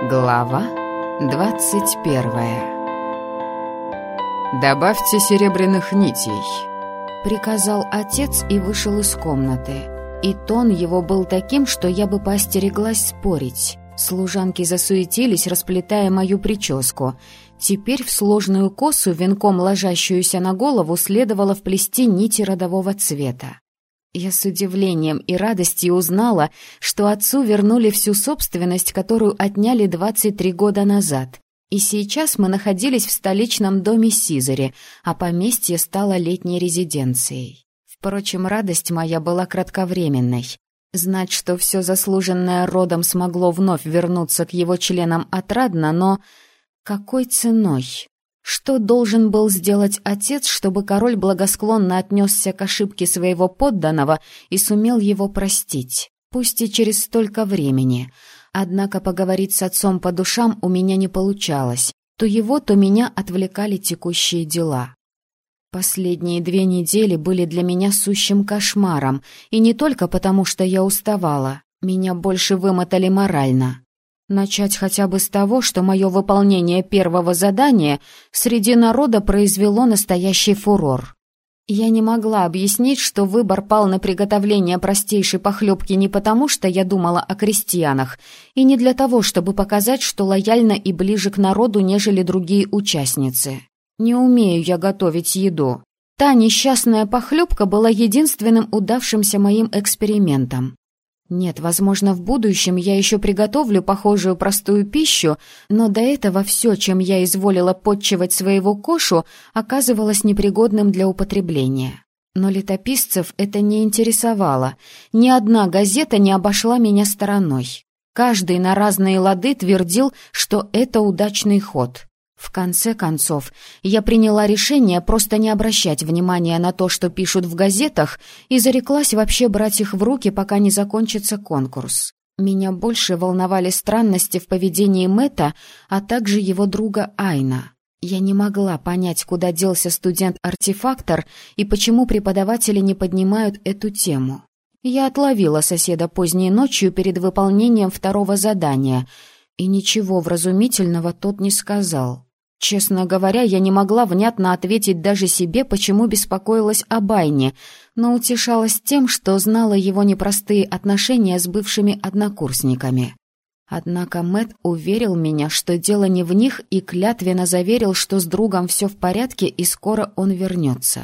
Глава 21. «Добавьте серебряных нитей», — приказал отец и вышел из комнаты. И тон его был таким, что я бы поостереглась спорить. Служанки засуетились, расплетая мою прическу. Теперь в сложную косу, венком ложащуюся на голову, следовало вплести нити родового цвета. Я с удивлением и радостью узнала, что отцу вернули всю собственность, которую отняли 23 года назад. И сейчас мы находились в столичном доме Сизари, а поместье стало летней резиденцией. Впрочем, радость моя была кратковременной. Знать, что все заслуженное родом смогло вновь вернуться к его членам, отрадно, но какой ценой? Что должен был сделать отец, чтобы король благосклонно отнесся к ошибке своего подданного и сумел его простить, пусть и через столько времени? Однако поговорить с отцом по душам у меня не получалось. То его, то меня отвлекали текущие дела. Последние 2 недели были для меня сущим кошмаром, и не только потому, что я уставала. Меня больше вымотали морально. Начать хотя бы с того, что мое выполнение первого задания среди народа произвело настоящий фурор. Я не могла объяснить, что выбор пал на приготовление простейшей похлебки не потому, что я думала о крестьянах, и не для того, чтобы показать, что лояльна и ближе к народу, нежели другие участницы. Не умею я готовить еду. Та несчастная похлебка была единственным удавшимся моим экспериментом. Нет, возможно, в будущем я еще приготовлю похожую простую пищу, но до этого все, чем я изволила подчивать своего кошу, оказывалось непригодным для употребления. Но летописцев это не интересовало. Ни одна газета не обошла меня стороной. Каждый на разные лады твердил, что это удачный ход. В конце концов, я приняла решение просто не обращать внимания на то, что пишут в газетах, и зареклась вообще брать их в руки, пока не закончится конкурс. Меня больше волновали странности в поведении Мэтта, а также его друга Айна. Я не могла понять, куда делся студент-артефактор и почему преподаватели не поднимают эту тему. Я отловила соседа поздней ночью перед выполнением второго задания, и ничего вразумительного тот не сказал. Честно говоря, я не могла внятно ответить даже себе, почему беспокоилась об Айне, но утешалась тем, что знала его непростые отношения с бывшими однокурсниками. Однако Мэтт уверил меня, что дело не в них, и клятвенно заверил, что с другом все в порядке и скоро он вернется.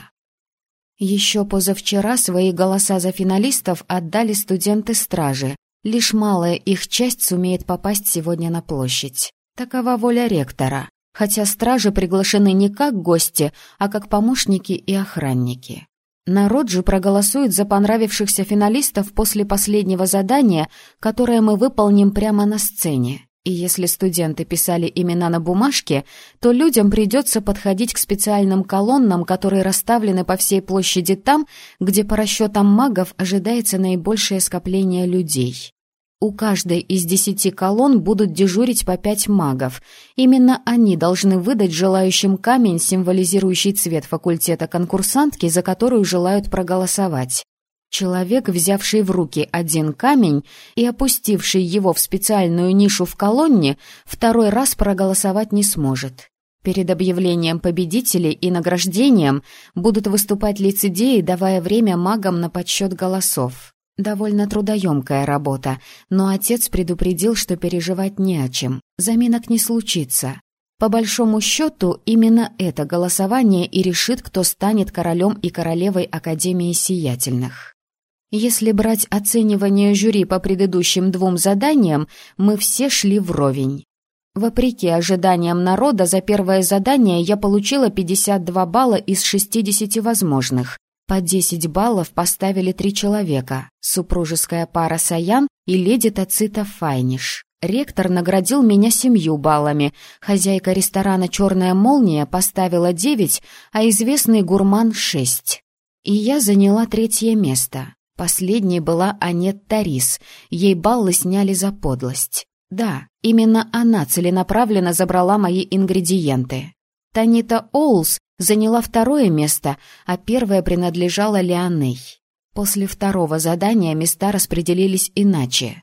Еще позавчера свои голоса за финалистов отдали студенты-стражи. Лишь малая их часть сумеет попасть сегодня на площадь. Такова воля ректора. Хотя стражи приглашены не как гости, а как помощники и охранники. Народ же проголосует за понравившихся финалистов после последнего задания, которое мы выполним прямо на сцене. И если студенты писали имена на бумажке, то людям придется подходить к специальным колоннам, которые расставлены по всей площади там, где по расчетам магов ожидается наибольшее скопление людей. У каждой из 10 колонн будут дежурить по 5 магов. Именно они должны выдать желающим камень, символизирующий цвет факультета конкурсантки, за которую желают проголосовать. Человек, взявший в руки один камень и опустивший его в специальную нишу в колонне, второй раз проголосовать не сможет. Перед объявлением победителей и награждением будут выступать лицедеи, давая время магам на подсчет голосов. Довольно трудоемкая работа, но отец предупредил, что переживать не о чем, заминок не случится. По большому счету, именно это голосование и решит, кто станет королем и королевой Академии Сиятельных. Если брать оценивание жюри по предыдущим 2 заданиям, мы все шли вровень. Вопреки ожиданиям народа, за первое задание я получила 52 балла из 60 возможных. По 10 баллов поставили 3 человека – супружеская пара Саян и леди Тацита Файниш. Ректор наградил меня 7 баллами, хозяйка ресторана «Черная молния» поставила 9, а известный гурман – 6. И я заняла 3-е место. Последней была Анетта Рис, ей баллы сняли за подлость. Да, именно она целенаправленно забрала мои ингредиенты. Танита Оулс заняла 2-е место, а 1-е принадлежало Лианей. После 2-го задания места распределились иначе.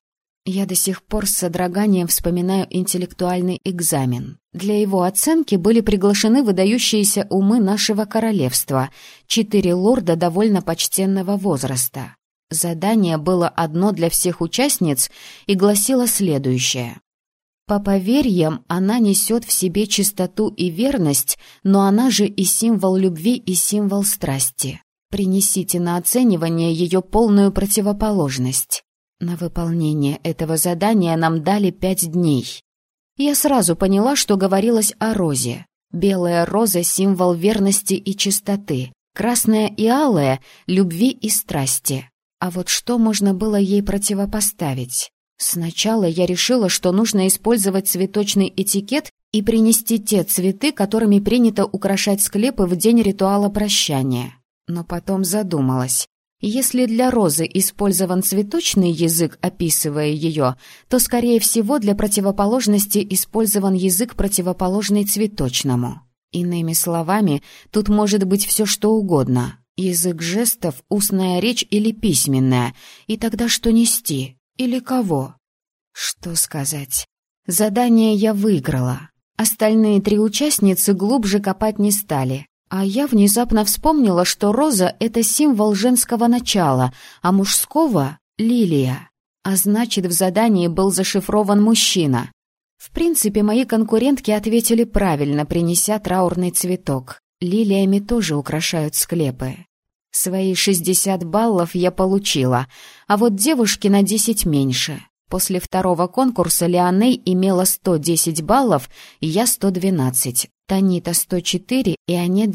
Я до сих пор с содроганием вспоминаю интеллектуальный экзамен. Для его оценки были приглашены выдающиеся умы нашего королевства, 4 лорда довольно почтенного возраста. Задание было одно для всех участниц и гласило следующее. По поверьям, она несет в себе чистоту и верность, но она же и символ любви, и символ страсти. Принесите на оценивание ее полную противоположность. На выполнение этого задания нам дали 5 дней. Я сразу поняла, что говорилось о розе. Белая роза — символ верности и чистоты, красная и алая — любви и страсти. А вот что можно было ей противопоставить? Сначала я решила, что нужно использовать цветочный этикет и принести те цветы, которыми принято украшать склепы в день ритуала прощания. Но потом задумалась. Если для розы использован цветочный язык, описывая ее, то, скорее всего, для противоположности использован язык, противоположный цветочному. Иными словами, тут может быть все что угодно. Язык жестов, устная речь или письменная. И тогда что нести? Или кого? Что сказать? Задание я выиграла. Остальные 3 участницы глубже копать не стали. А я внезапно вспомнила, что роза — это символ женского начала, а мужского — лилия. А значит, в задании был зашифрован мужчина. В принципе, мои конкурентки ответили правильно, принеся траурный цветок. Лилиями тоже украшают склепы. Свои 60 баллов я получила, а вот девушки на 10 меньше. После второго конкурса Лианей имела 110 баллов, и я 112. Танита 104 и Анет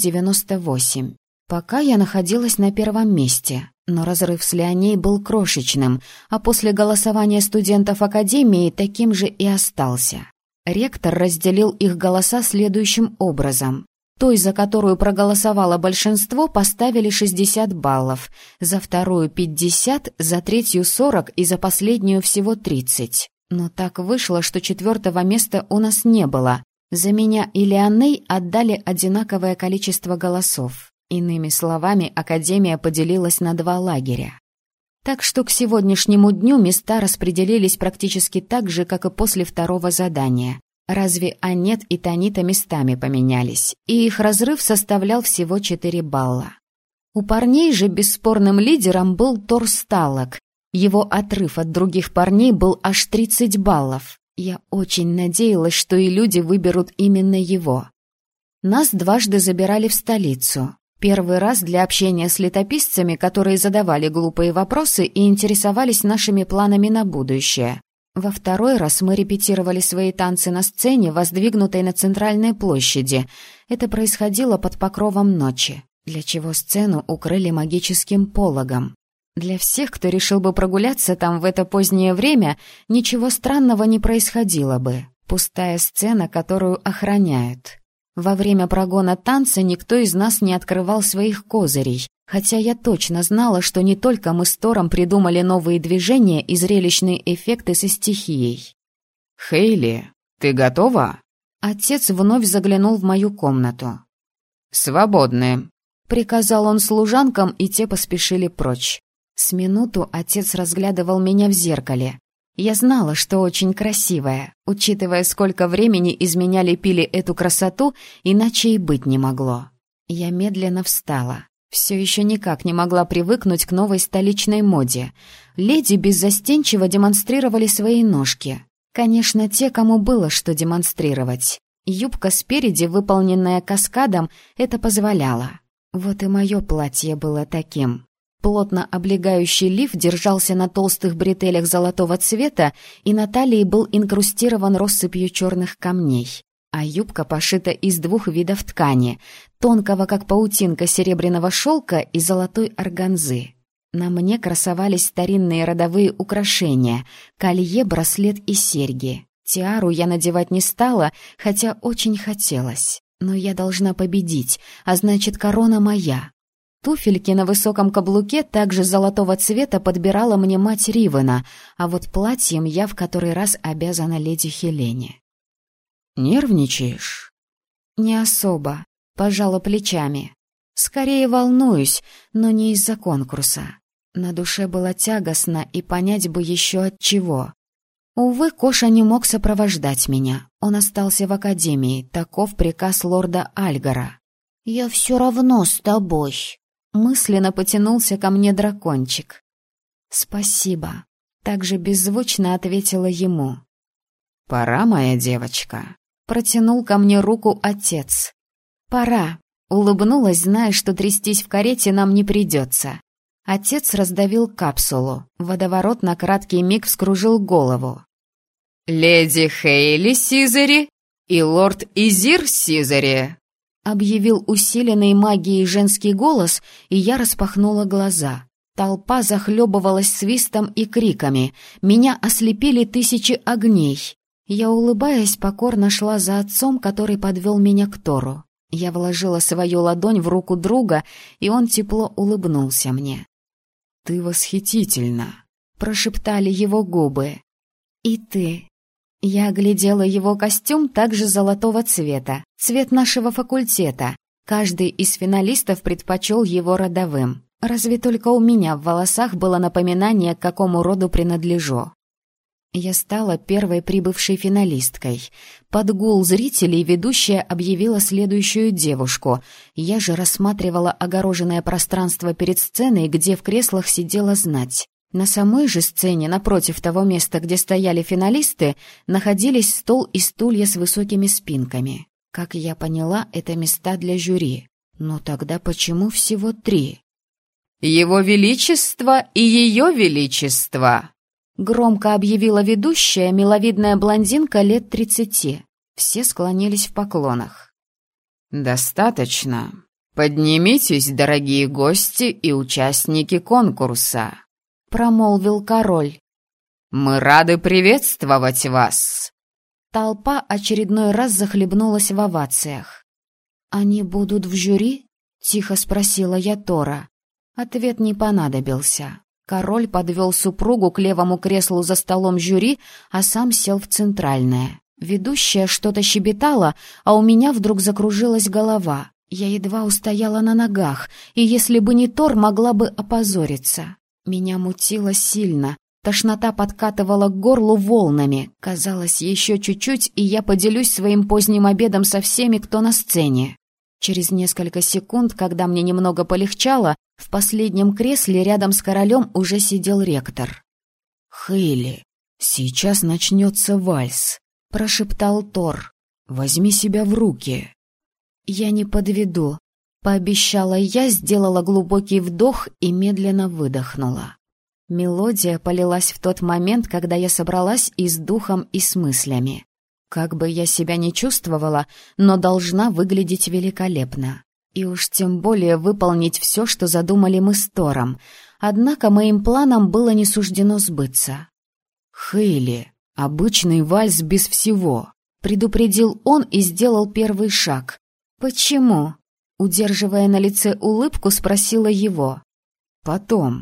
98. Пока я находилась на первом месте, но разрыв с Лианей был крошечным, а после голосования студентов Академии таким же и остался. Ректор разделил их голоса следующим образом. Той, за которую проголосовало большинство, поставили 60 баллов, за вторую 50, за третью 40 и за последнюю всего 30. Но так вышло, что 4-го места у нас не было. За меня и Лианей отдали одинаковое количество голосов. Иными словами, Академия поделилась на 2 лагеря. Так что к сегодняшнему дню места распределились практически так же, как и после второго задания. Разве Анет и Танита местами поменялись, и их разрыв составлял всего 4 балла. У парней же бесспорным лидером был Тор Сталлок. Его отрыв от других парней был аж 30 баллов. Я очень надеялась, что и люди выберут именно его. Нас дважды забирали в столицу. Первый раз для общения с летописцами, которые задавали глупые вопросы и интересовались нашими планами на будущее. Во второй раз мы репетировали свои танцы на сцене, воздвигнутой на центральной площади. Это происходило под покровом ночи, для чего сцену укрыли магическим пологом. Для всех, кто решил бы прогуляться там в это позднее время, ничего странного не происходило бы. Пустая сцена, которую охраняют. Во время прогона танца никто из нас не открывал своих козырей, хотя я точно знала, что не только мы с Тором придумали новые движения и зрелищные эффекты со стихией. «Хейли, ты готова?» Отец вновь заглянул в мою комнату. «Свободны», — приказал он служанкам, и те поспешили прочь. С минуту отец разглядывал меня в зеркале. Я знала, что очень красивая, учитывая, сколько времени из меня лепили эту красоту, иначе и быть не могло. Я медленно встала. Все еще никак не могла привыкнуть к новой столичной моде. Леди беззастенчиво демонстрировали свои ножки. Конечно, те, кому было что демонстрировать. Юбка спереди, выполненная каскадом, это позволяла. Вот и мое платье было таким. Плотно облегающий лиф держался на толстых бретелях золотого цвета, и на талии был инкрустирован россыпью черных камней. А юбка пошита из 2 видов ткани — тонкого, как паутинка, серебряного шелка и золотой органзы. На мне красовались старинные родовые украшения — колье, браслет и серьги. Тиару я надевать не стала, хотя очень хотелось. Но я должна победить, а значит, корона моя. Туфельки на высоком каблуке также золотого цвета подбирала мне мать Ривена, а вот платьем я в который раз обязана леди Хелене. «Нервничаешь?» «Не особо», — пожала плечами. «Скорее волнуюсь, но не из-за конкурса. На душе было тягостно, и понять бы еще от чего. Увы, Коша не мог сопровождать меня. Он остался в академии, таков приказ лорда Альгара. «Я все равно с тобой», — мысленно потянулся ко мне дракончик. «Спасибо», — также беззвучно ответила ему. «Пора, моя девочка», — протянул ко мне руку отец. «Пора», — улыбнулась, зная, что трястись в карете нам не придется. Отец раздавил капсулу. Водоворот на краткий миг вскружил голову. «Леди Хейли Сизери и лорд Изир Сизери», — объявил усиленный магией женский голос, и я распахнула глаза. Толпа захлебывалась свистом и криками. Меня ослепили тысячи огней. Я, улыбаясь, покорно шла за отцом, который подвел меня к Тору. Я вложила свою ладонь в руку друга, и он тепло улыбнулся мне. «Ты восхитительна», — прошептали его губы. «И ты». Я оглядела его костюм также золотого цвета, цвет нашего факультета. Каждый из финалистов предпочел его родовым. Разве только у меня в волосах было напоминание, к какому роду принадлежу. Я стала первой прибывшей финалисткой. Под гул зрителей ведущая объявила следующую девушку. Я же рассматривала огороженное пространство перед сценой, где в креслах сидела знать. На самой же сцене, напротив того места, где стояли финалисты, находились стол и стулья с высокими спинками. Как я поняла, это места для жюри. Но тогда почему всего 3? «Его Величество и Ее Величество!» Громко объявила ведущая, миловидная блондинка лет 30. Все склонились в поклонах. «Достаточно. Поднимитесь, дорогие гости и участники конкурса», — промолвил король. «Мы рады приветствовать вас». Толпа очередной раз захлебнулась в овациях. «Они будут в жюри?» — тихо спросила я Тора. Ответ не понадобился. Король подвел супругу к левому креслу за столом жюри, а сам сел в центральное. Ведущая что-то щебетала, а у меня вдруг закружилась голова. Я едва устояла на ногах, и если бы не Тор, могла бы опозориться. Меня мутило сильно. Тошнота подкатывала к горлу волнами. Казалось, еще чуть-чуть, и я поделюсь своим поздним обедом со всеми, кто на сцене. Через несколько секунд, когда мне немного полегчало, в последнем кресле рядом с королем уже сидел ректор. «Хейли, сейчас начнется вальс», — прошептал Тор. «Возьми себя в руки». «Я не подведу», — пообещала я, сделала глубокий вдох и медленно выдохнула. Мелодия полилась в тот момент, когда я собралась и с духом, и с мыслями. Как бы я себя ни чувствовала, но должна выглядеть великолепно. И уж тем более выполнить все, что задумали мы с Тором. Однако моим планам было не суждено сбыться. «Хейли, обычный вальс без всего», — предупредил он и сделал первый шаг. «Почему?» — удерживая на лице улыбку, спросила его. «Потом».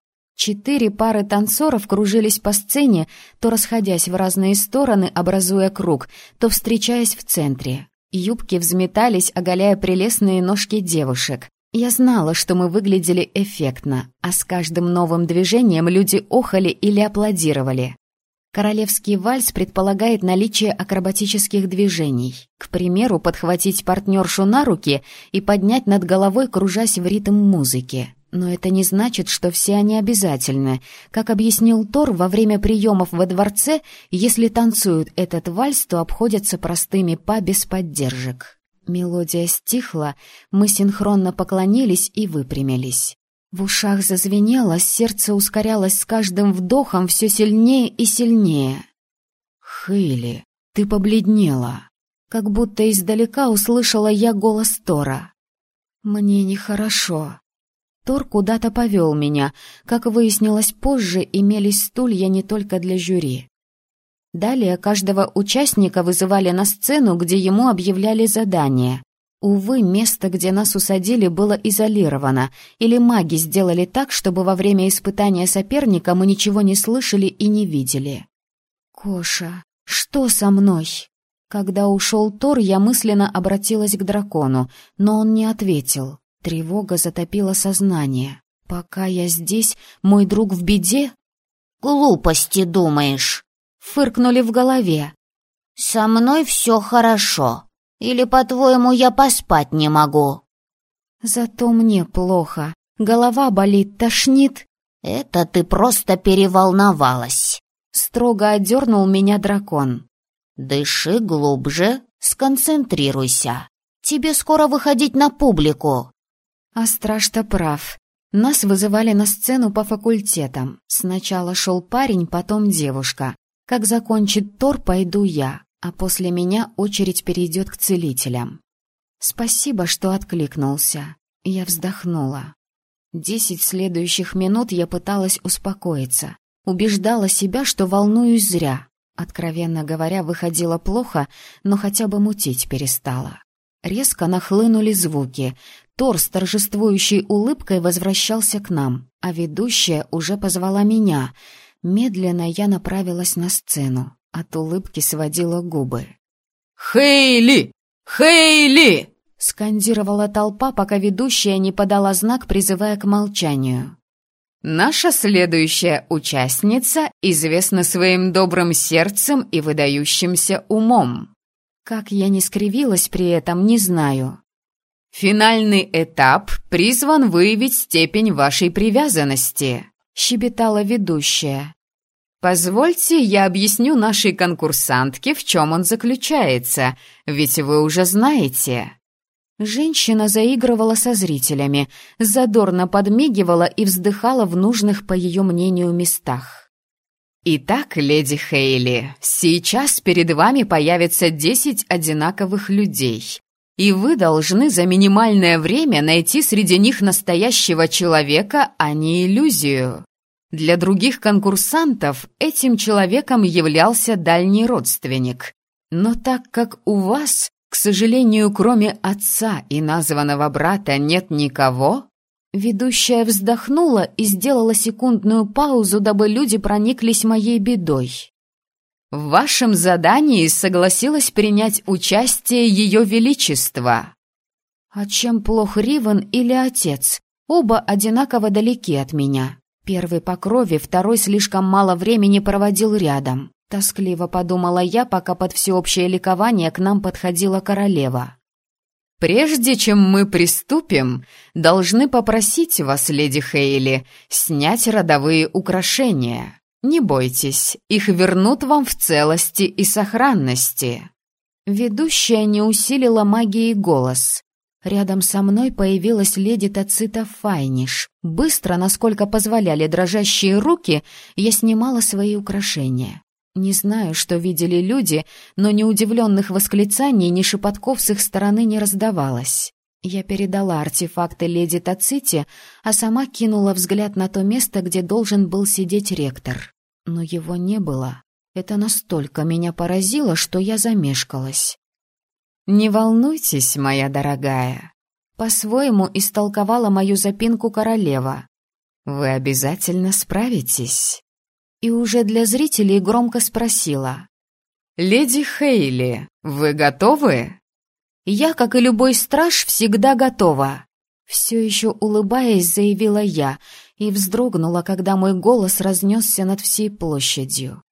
4 пары танцоров кружились по сцене, то расходясь в разные стороны, образуя круг, то встречаясь в центре. Юбки взметались, оголяя прелестные ножки девушек. Я знала, что мы выглядели эффектно, а с каждым новым движением люди охали или аплодировали. Королевский вальс предполагает наличие акробатических движений. К примеру, подхватить партнершу на руки и поднять над головой, кружась в ритм музыки. Но это не значит, что все они обязательны. Как объяснил Тор, во время приемов во дворце, если танцуют этот вальс, то обходятся простыми па без поддержек. Мелодия стихла, мы синхронно поклонились и выпрямились. В ушах зазвенело, сердце ускорялось с каждым вдохом все сильнее и сильнее. «Хейли, ты побледнела». Как будто издалека услышала я голос Тора. «Мне нехорошо». Тор куда-то повел меня. Как выяснилось позже, имелись стулья не только для жюри. Далее каждого участника вызывали на сцену, где ему объявляли задание. Увы, место, где нас усадили, было изолировано, или маги сделали так, чтобы во время испытания соперника мы ничего не слышали и не видели. «Коша, что со мной?» Когда ушел Тор, я мысленно обратилась к дракону, но он не ответил. Тревога затопила сознание. «Пока я здесь, мой друг в беде?» «Глупости думаешь!» фыркнули в голове. «Со мной все хорошо. Или, по-твоему, я поспать не могу?» Зато мне плохо. Голова болит, тошнит. «Это ты просто переволновалась», — строго одернул меня дракон. «Дыши глубже, сконцентрируйся. Тебе скоро выходить на публику». А страж-то прав. Нас вызывали на сцену по факультетам. Сначала шел парень, потом девушка. Как закончит Тор, пойду я, а после меня очередь перейдет к целителям. Спасибо, что откликнулся. Я вздохнула. 10 следующих минут я пыталась успокоиться. Убеждала себя, что волнуюсь зря. Откровенно говоря, выходило плохо, но хотя бы мутить перестала. Резко нахлынули звуки. Тор с торжествующей улыбкой возвращался к нам, а ведущая уже позвала меня. Медленно я направилась на сцену. От улыбки сводила губы. «Хейли! Хейли!» — скандировала толпа, пока ведущая не подала знак, призывая к молчанию. «Наша следующая участница известна своим добрым сердцем и выдающимся умом». Как я не скривилась при этом, не знаю. «Финальный этап призван выявить степень вашей привязанности», — щебетала ведущая. «Позвольте, я объясню нашей конкурсантке, в чем он заключается, ведь вы уже знаете». Женщина заигрывала со зрителями, задорно подмигивала и вздыхала в нужных, по ее мнению, местах. «Итак, леди Хейли, сейчас перед вами появится 10 одинаковых людей, и вы должны за минимальное время найти среди них настоящего человека, а не иллюзию. Для других конкурсантов этим человеком являлся дальний родственник. Но так как у вас, к сожалению, кроме отца и названного брата нет никого...» Ведущая вздохнула и сделала секундную паузу, дабы люди прониклись моей бедой. «В вашем задании согласилась принять участие Ее Величество». А чем плох Ривен или отец? Оба одинаково далеки от меня. Первый по крови, второй слишком мало времени проводил рядом. Тоскливо подумала я, пока под всеобщее ликование к нам подходила королева. «Прежде чем мы приступим, должны попросить вас, леди Хейли, снять родовые украшения. Не бойтесь, их вернут вам в целости и сохранности». Ведущая не усилила магией голос. Рядом со мной появилась леди Тацита Файниш. Быстро, насколько позволяли дрожащие руки, я снимала свои украшения. Не знаю, что видели люди, но ни удивленных восклицаний, ни шепотков с их стороны не раздавалось. Я передала артефакты леди Таците, а сама кинула взгляд на то место, где должен был сидеть ректор. Но его не было. Это настолько меня поразило, что я замешкалась. «Не волнуйтесь, моя дорогая», — по-своему истолковала мою запинку королева. «Вы обязательно справитесь». И уже для зрителей громко спросила. «Леди Хейли, вы готовы?» «Я, как и любой страж, всегда готова», — все еще улыбаясь, заявила я и вздрогнула, когда мой голос разнесся над всей площадью.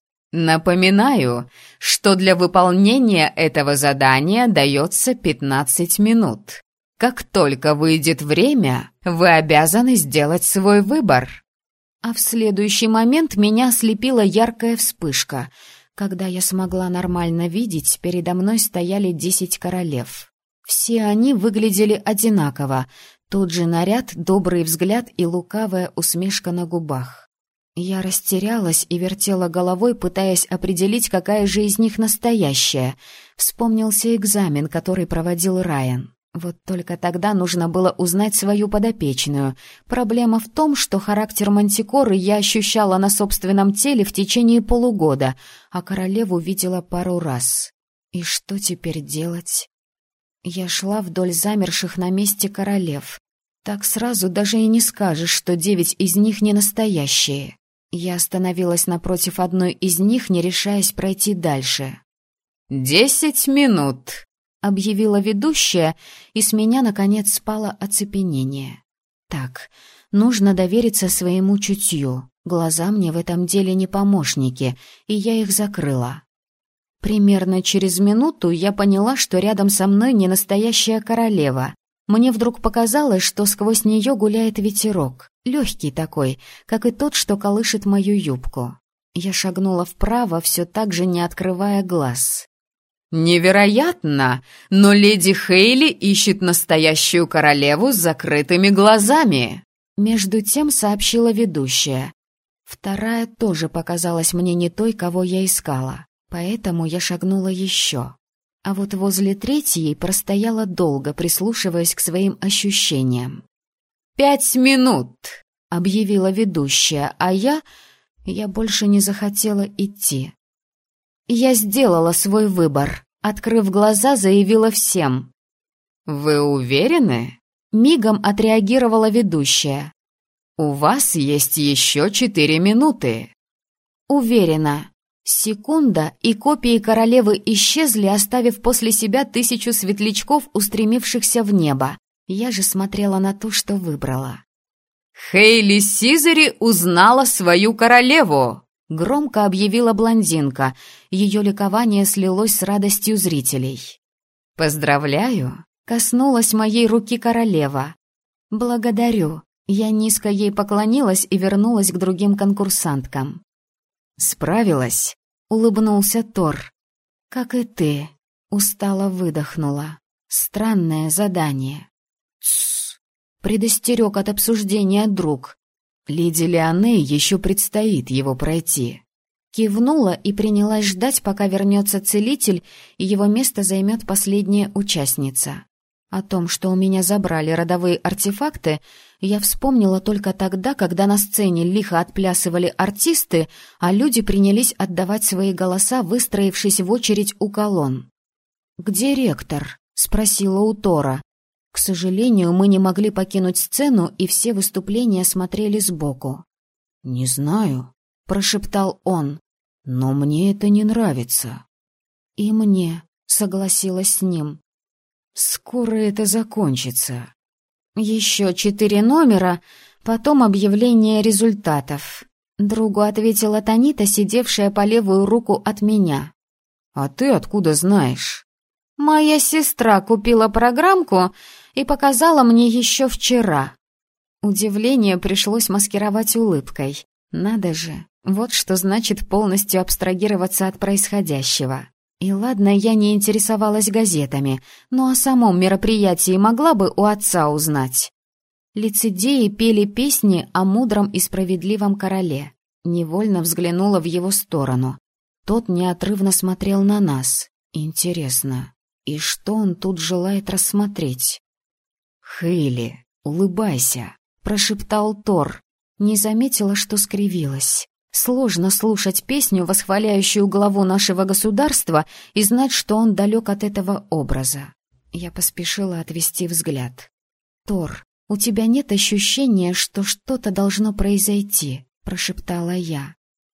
«Напоминаю, что для выполнения этого задания дается 15 минут. Как только выйдет время, вы обязаны сделать свой выбор». А в следующий момент меня ослепила яркая вспышка. Когда я смогла нормально видеть, передо мной стояли 10 королев. Все они выглядели одинаково. Тот же наряд, добрый взгляд и лукавая усмешка на губах. Я растерялась и вертела головой, пытаясь определить, какая же из них настоящая. Вспомнился экзамен, который проводил Райан. Вот только тогда нужно было узнать свою подопечную. Проблема в том, что характер Мантикоры я ощущала на собственном теле в течение полугода, а королеву видела пару раз. И что теперь делать? Я шла вдоль замерших на месте королев. Так сразу даже и не скажешь, что 9 из них не настоящие. Я остановилась напротив одной из них, не решаясь пройти дальше. 10 минут. — объявила ведущая, и с меня, наконец, спало оцепенение. «Так, нужно довериться своему чутью. Глаза мне в этом деле не помощники, и я их закрыла. Примерно через минуту я поняла, что рядом со мной не настоящая королева. Мне вдруг показалось, что сквозь нее гуляет ветерок, легкий такой, как и тот, что колышет мою юбку. Я шагнула вправо, все так же не открывая глаз. «Невероятно! Но леди Хейли ищет настоящую королеву с закрытыми глазами!» Между тем сообщила ведущая. Вторая тоже показалась мне не той, кого я искала, поэтому я шагнула еще. А вот возле третьей простояла долго, прислушиваясь к своим ощущениям. 5 минут!» — объявила ведущая, а я больше не захотела идти. Я сделала свой выбор. Открыв глаза, заявила всем. «Вы уверены?» — мигом отреагировала ведущая. «У вас есть еще 4 минуты». Уверена. Секунда, и копии королевы исчезли, оставив после себя 1000 светлячков, устремившихся в небо. Я же смотрела на то, что выбрала. «Хейли Сизери узнала свою королеву!» Громко объявила блондинка. Ее ликование слилось с радостью зрителей. «Поздравляю!» — коснулась моей руки королева. «Благодарю». Я низко ей поклонилась и вернулась к другим конкурсанткам. «Справилась?» — улыбнулся Тор. «Как и ты», — устало выдохнула. «Странное задание». «Тссс», — предостерег от обсуждения друг. «Леди Леоней еще предстоит его пройти». Кивнула и принялась ждать, пока вернется целитель, и его место займет последняя участница. О том, что у меня забрали родовые артефакты, я вспомнила только тогда, когда на сцене лихо отплясывали артисты, а люди принялись отдавать свои голоса, выстроившись в очередь у колонн. «Где ректор?» — спросила у Тора. К сожалению, мы не могли покинуть сцену, и все выступления смотрели сбоку. «Не знаю», — прошептал он. «Но мне это не нравится». «И мне», — согласилась с ним. «Скоро это закончится». «Еще 4 номера, потом объявление результатов», — другу ответила Танита, сидевшая по левую руку от меня. «А ты откуда знаешь?» «Моя сестра купила программку и показала мне еще вчера». Удивление пришлось маскировать улыбкой. Надо же, вот что значит полностью абстрагироваться от происходящего. И ладно, я не интересовалась газетами, но о самом мероприятии могла бы у отца узнать. Лицедеи пели песни о мудром и справедливом короле. Невольно взглянула в его сторону. Тот неотрывно смотрел на нас. Интересно, и что он тут желает рассмотреть? «Хейли, улыбайся», — прошептал Тор. Не заметила, что скривилась. Сложно слушать песню, восхваляющую главу нашего государства, и знать, что он далек от этого образа. Я поспешила отвести взгляд. «Тор, у тебя нет ощущения, что что-то должно произойти?» — прошептала я.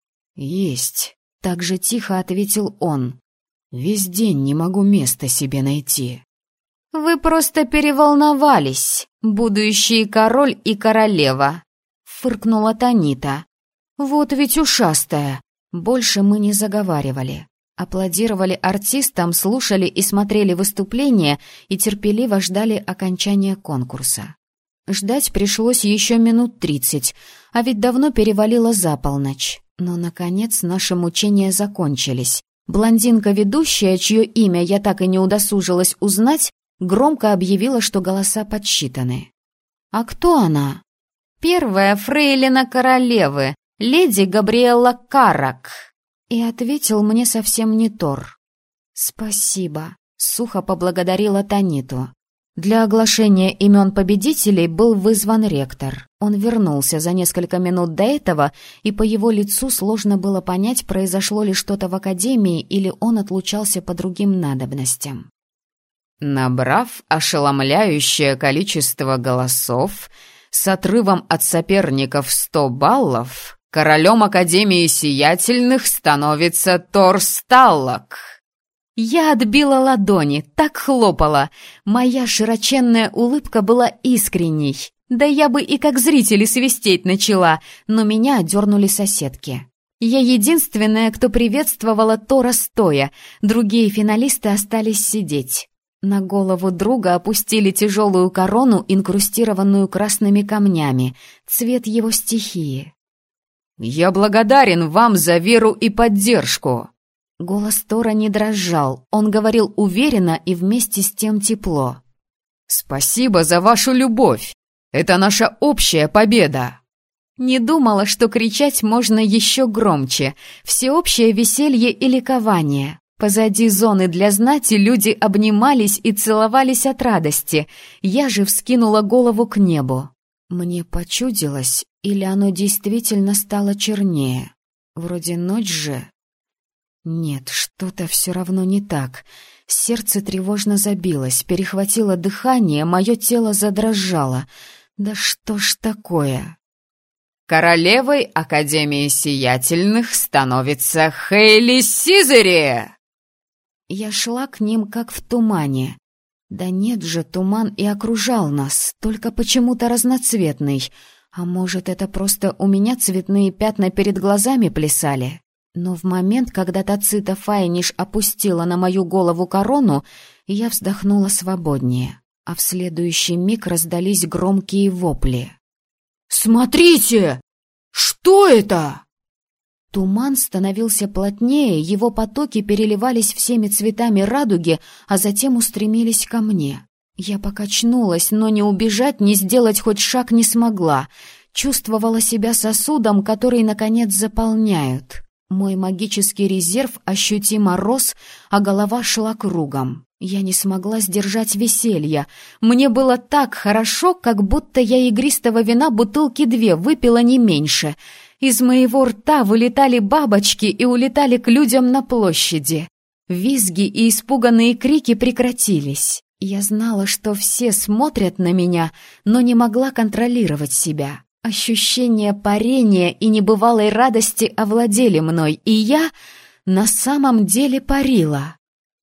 «Есть», — так же тихо ответил он. «Весь день не могу места себе найти». «Вы просто переволновались, будущий король и королева», — фыркнула Танита. «Вот ведь ушастая!» Больше мы не заговаривали. Аплодировали артистам, слушали и смотрели выступления и терпеливо ждали окончания конкурса. Ждать пришлось еще минут 30, а ведь давно перевалило за полночь. Но, наконец, наши мучения закончились. Блондинка-ведущая, чье имя я так и не удосужилась узнать, громко объявила, что голоса подсчитаны. «А кто она?» «Первая фрейлина королевы, леди Габриэлла Каррак». И ответил мне совсем не Тор. «Спасибо», — сухо поблагодарила Таниту. Для оглашения имен победителей был вызван ректор. Он вернулся за несколько минут до этого, и по его лицу сложно было понять, произошло ли что-то в академии или он отлучался по другим надобностям. Набрав ошеломляющее количество голосов, с отрывом от соперников 100 баллов, королем Академии Сиятельных становится Тор Сталлок. Я отбила ладони, так хлопала. Моя широченная улыбка была искренней. Да я бы и как зрители свистеть начала, но меня одернули соседки. Я единственная, кто приветствовала Тора стоя, другие финалисты остались сидеть. На голову друга опустили тяжелую корону, инкрустированную красными камнями, цвет его стихии. «Я благодарен вам за веру и поддержку!» Голос Тора не дрожал, он говорил уверенно и вместе с тем тепло. «Спасибо за вашу любовь! Это наша общая победа!» Не думала, что кричать можно еще громче. Всеобщее веселье и ликование. Позади зоны для знати люди обнимались и целовались от радости. Я же вскинула голову к небу. Мне почудилось, или оно действительно стало чернее? Вроде ночь же. Нет, что-то все равно не так. Сердце тревожно забилось, перехватило дыхание, мое тело задрожало. Да что ж такое? Королевой Академии Сиятельных становится Хейли Сизери! Я шла к ним как в тумане. Да нет же, туман и окружал нас, только почему-то разноцветный. А может, это просто у меня цветные пятна перед глазами плясали? Но в момент, когда Тацита Файниш опустила на мою голову корону, я вздохнула свободнее, а в следующий миг раздались громкие вопли. «Смотрите! Что это?» Туман становился плотнее, его потоки переливались всеми цветами радуги, а затем устремились ко мне. Я покачнулась, но ни убежать, ни сделать хоть шаг не смогла. Чувствовала себя сосудом, который, наконец, заполняют. Мой магический резерв ощутимо рос, а голова шла кругом. Я не смогла сдержать веселья. Мне было так хорошо, как будто я игристого вина бутылки 2 выпила не меньше. Из моего рта вылетали бабочки и улетали к людям на площади. Визги и испуганные крики прекратились. Я знала, что все смотрят на меня, но не могла контролировать себя. Ощущение парения и небывалой радости овладели мной, и я на самом деле парила.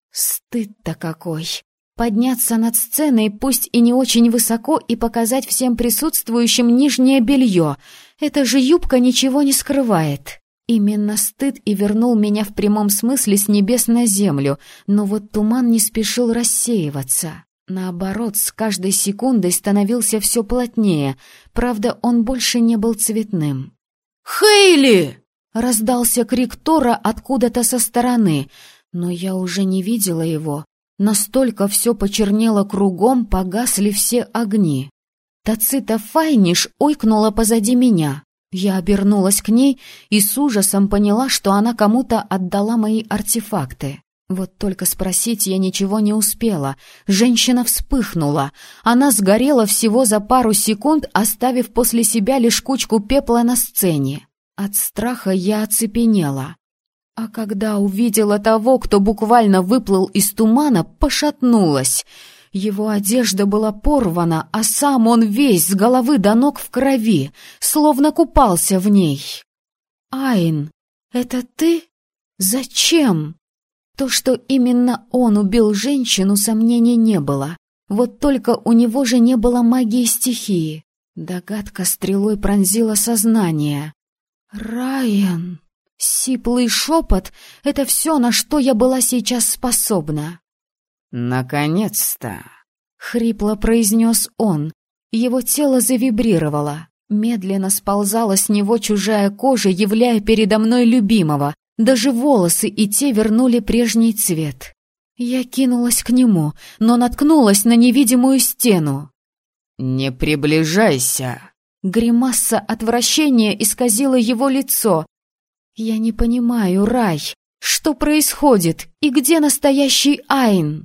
Стыд-то какой! Подняться над сценой, пусть и не очень высоко, и показать всем присутствующим нижнее белье. Эта же юбка ничего не скрывает. Именно стыд и вернул меня в прямом смысле с небес на землю, но вот туман не спешил рассеиваться. Наоборот, с каждой секундой становился все плотнее, правда, он больше не был цветным. «Хейли!» — раздался крик Тора откуда-то со стороны, но я уже не видела его. Настолько все почернело кругом, погасли все огни. Тацита Файниш ойкнула позади меня. Я обернулась к ней и с ужасом поняла, что она кому-то отдала мои артефакты. Вот только спросить я ничего не успела. Женщина вспыхнула. Она сгорела всего за пару секунд, оставив после себя лишь кучку пепла на сцене. От страха я оцепенела. А когда увидела того, кто буквально выплыл из тумана, пошатнулась. Его одежда была порвана, а сам он весь с головы до ног в крови, словно купался в ней. «Айн, это ты? Зачем?» То, что именно он убил женщину, сомнений не было. Вот только у него же не было магии стихии. Догадка стрелой пронзила сознание. «Райан!» Сиплый шепот — это все, на что я была сейчас способна. «Наконец-то!» — хрипло произнес он. Его тело завибрировало. Медленно сползала с него чужая кожа, являя передо мной любимого. Даже волосы и те вернули прежний цвет. Я кинулась к нему, но наткнулась на невидимую стену. «Не приближайся!» Гримаса отвращения исказила его лицо. «Я не понимаю, Рай, что происходит и где настоящий Айн?»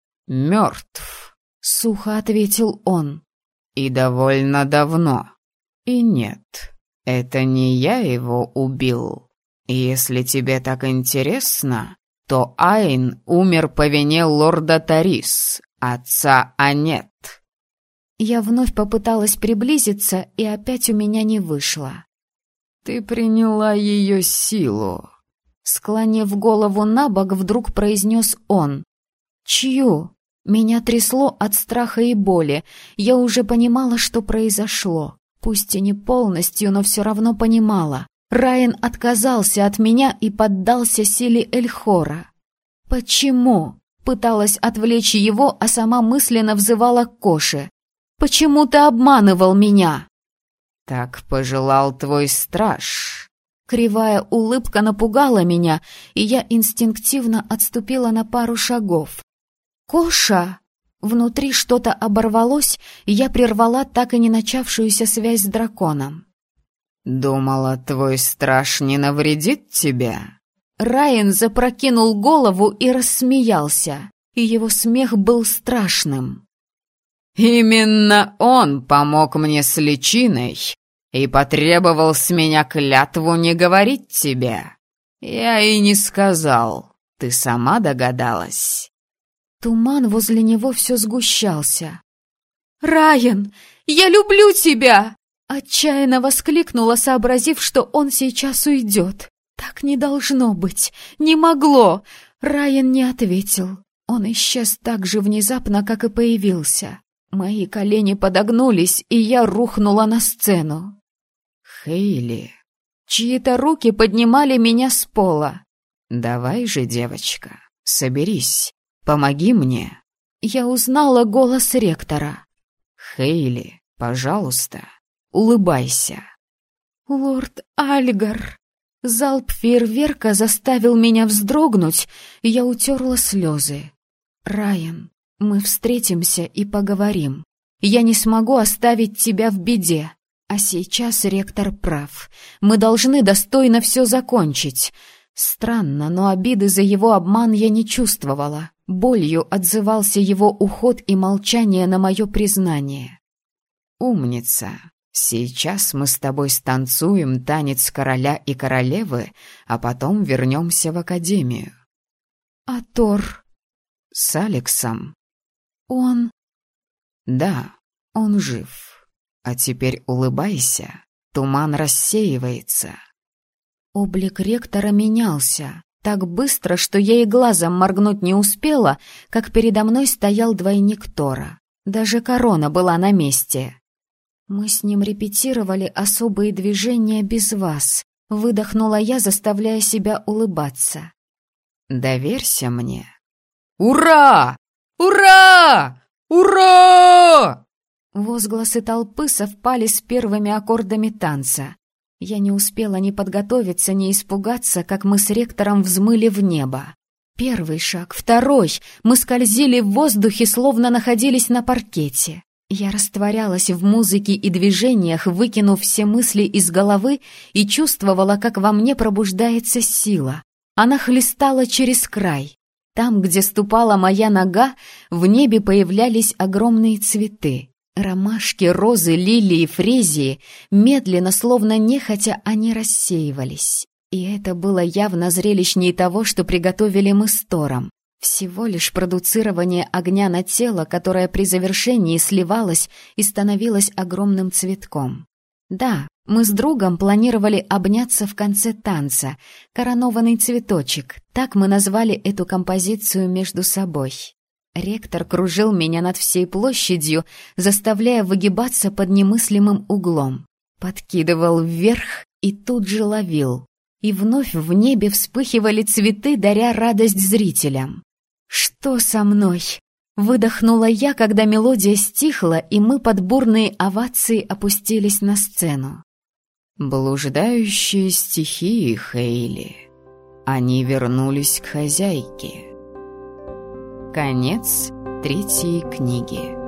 «Мертв», — сухо ответил он. «И довольно давно. И нет, это не я его убил. Если тебе так интересно, то Айн умер по вине лорда Тарис, отца Анет». Я вновь попыталась приблизиться, и опять у меня не вышло. «Ты приняла ее силу», — склонив голову на бок, вдруг произнес он. «Чью?» Меня трясло от страха и боли. Я уже понимала, что произошло. Пусть и не полностью, но все равно понимала. Райан отказался от меня и поддался силе Эльхора. «Почему?» — пыталась отвлечь его, а сама мысленно взывала к Коше. «Почему ты обманывал меня?» «Так пожелал твой страж». Кривая улыбка напугала меня, и я инстинктивно отступила на пару шагов. «Коша!» Внутри что-то оборвалось, и я прервала так и не начавшуюся связь с драконом. «Думала, твой страж не навредит тебе?» Райан запрокинул голову и рассмеялся, и его смех был страшным. «Именно он помог мне с личиной и потребовал с меня клятву не говорить тебе. Я и не сказал, ты сама догадалась». Туман возле него все сгущался. «Райан, я люблю тебя!» Отчаянно воскликнула, сообразив, что он сейчас уйдет. Так не должно быть, не могло. Райан не ответил. Он исчез так же внезапно, как и появился. Мои колени подогнулись, и я рухнула на сцену. «Хейли!» Чьи-то руки поднимали меня с пола. «Давай же, девочка, соберись, помоги мне». Я узнала голос ректора. «Хейли, пожалуйста, улыбайся». «Лорд Альгар!» Залп фейерверка заставил меня вздрогнуть, и я утерла слезы. «Райан, мы встретимся и поговорим. Я не смогу оставить тебя в беде. А сейчас ректор прав. Мы должны достойно все закончить». Странно, но обиды за его обман я не чувствовала. Болью отзывался его уход и молчание на мое признание. «Умница! Сейчас мы с тобой станцуем танец короля и королевы, а потом вернемся в академию». «А Тор?» «С Алексом». «Он...» «Да, он жив. А теперь улыбайся, туман рассеивается». Облик ректора менялся так быстро, что я и глазом моргнуть не успела, как передо мной стоял двойник Тора. Даже корона была на месте. «Мы с ним репетировали особые движения без вас», — выдохнула я, заставляя себя улыбаться. «Доверься мне». «Ура! Ура! Ура!» Возгласы толпы совпали с первыми аккордами танца. Я не успела ни подготовиться, ни испугаться, как мы с ректором взмыли в небо. Первый шаг, второй. Мы скользили в воздухе, словно находились на паркете. Я растворялась в музыке и движениях, выкинув все мысли из головы, и чувствовала, как во мне пробуждается сила. Она хлестала через край. Там, где ступала моя нога, в небе появлялись огромные цветы. Ромашки, розы, лилии, фрезии. Медленно, словно нехотя, они рассеивались. И это было явно зрелищнее того, что приготовили мы с Тором. Всего лишь продуцирование огня на тело, которое при завершении сливалось и становилось огромным цветком. Да, мы с другом планировали обняться в конце танца. «Коронованный цветочек», так мы назвали эту композицию между собой. Ректор кружил меня над всей площадью, заставляя выгибаться под немыслимым углом. Подкидывал вверх и тут же ловил. И вновь в небе вспыхивали цветы, даря радость зрителям. «Что со мной?» — выдохнула я, когда мелодия стихла, и мы под бурные овации опустились на сцену. «Блуждающие стихии, Хейли. Они вернулись к хозяйке». Конец 3 книги.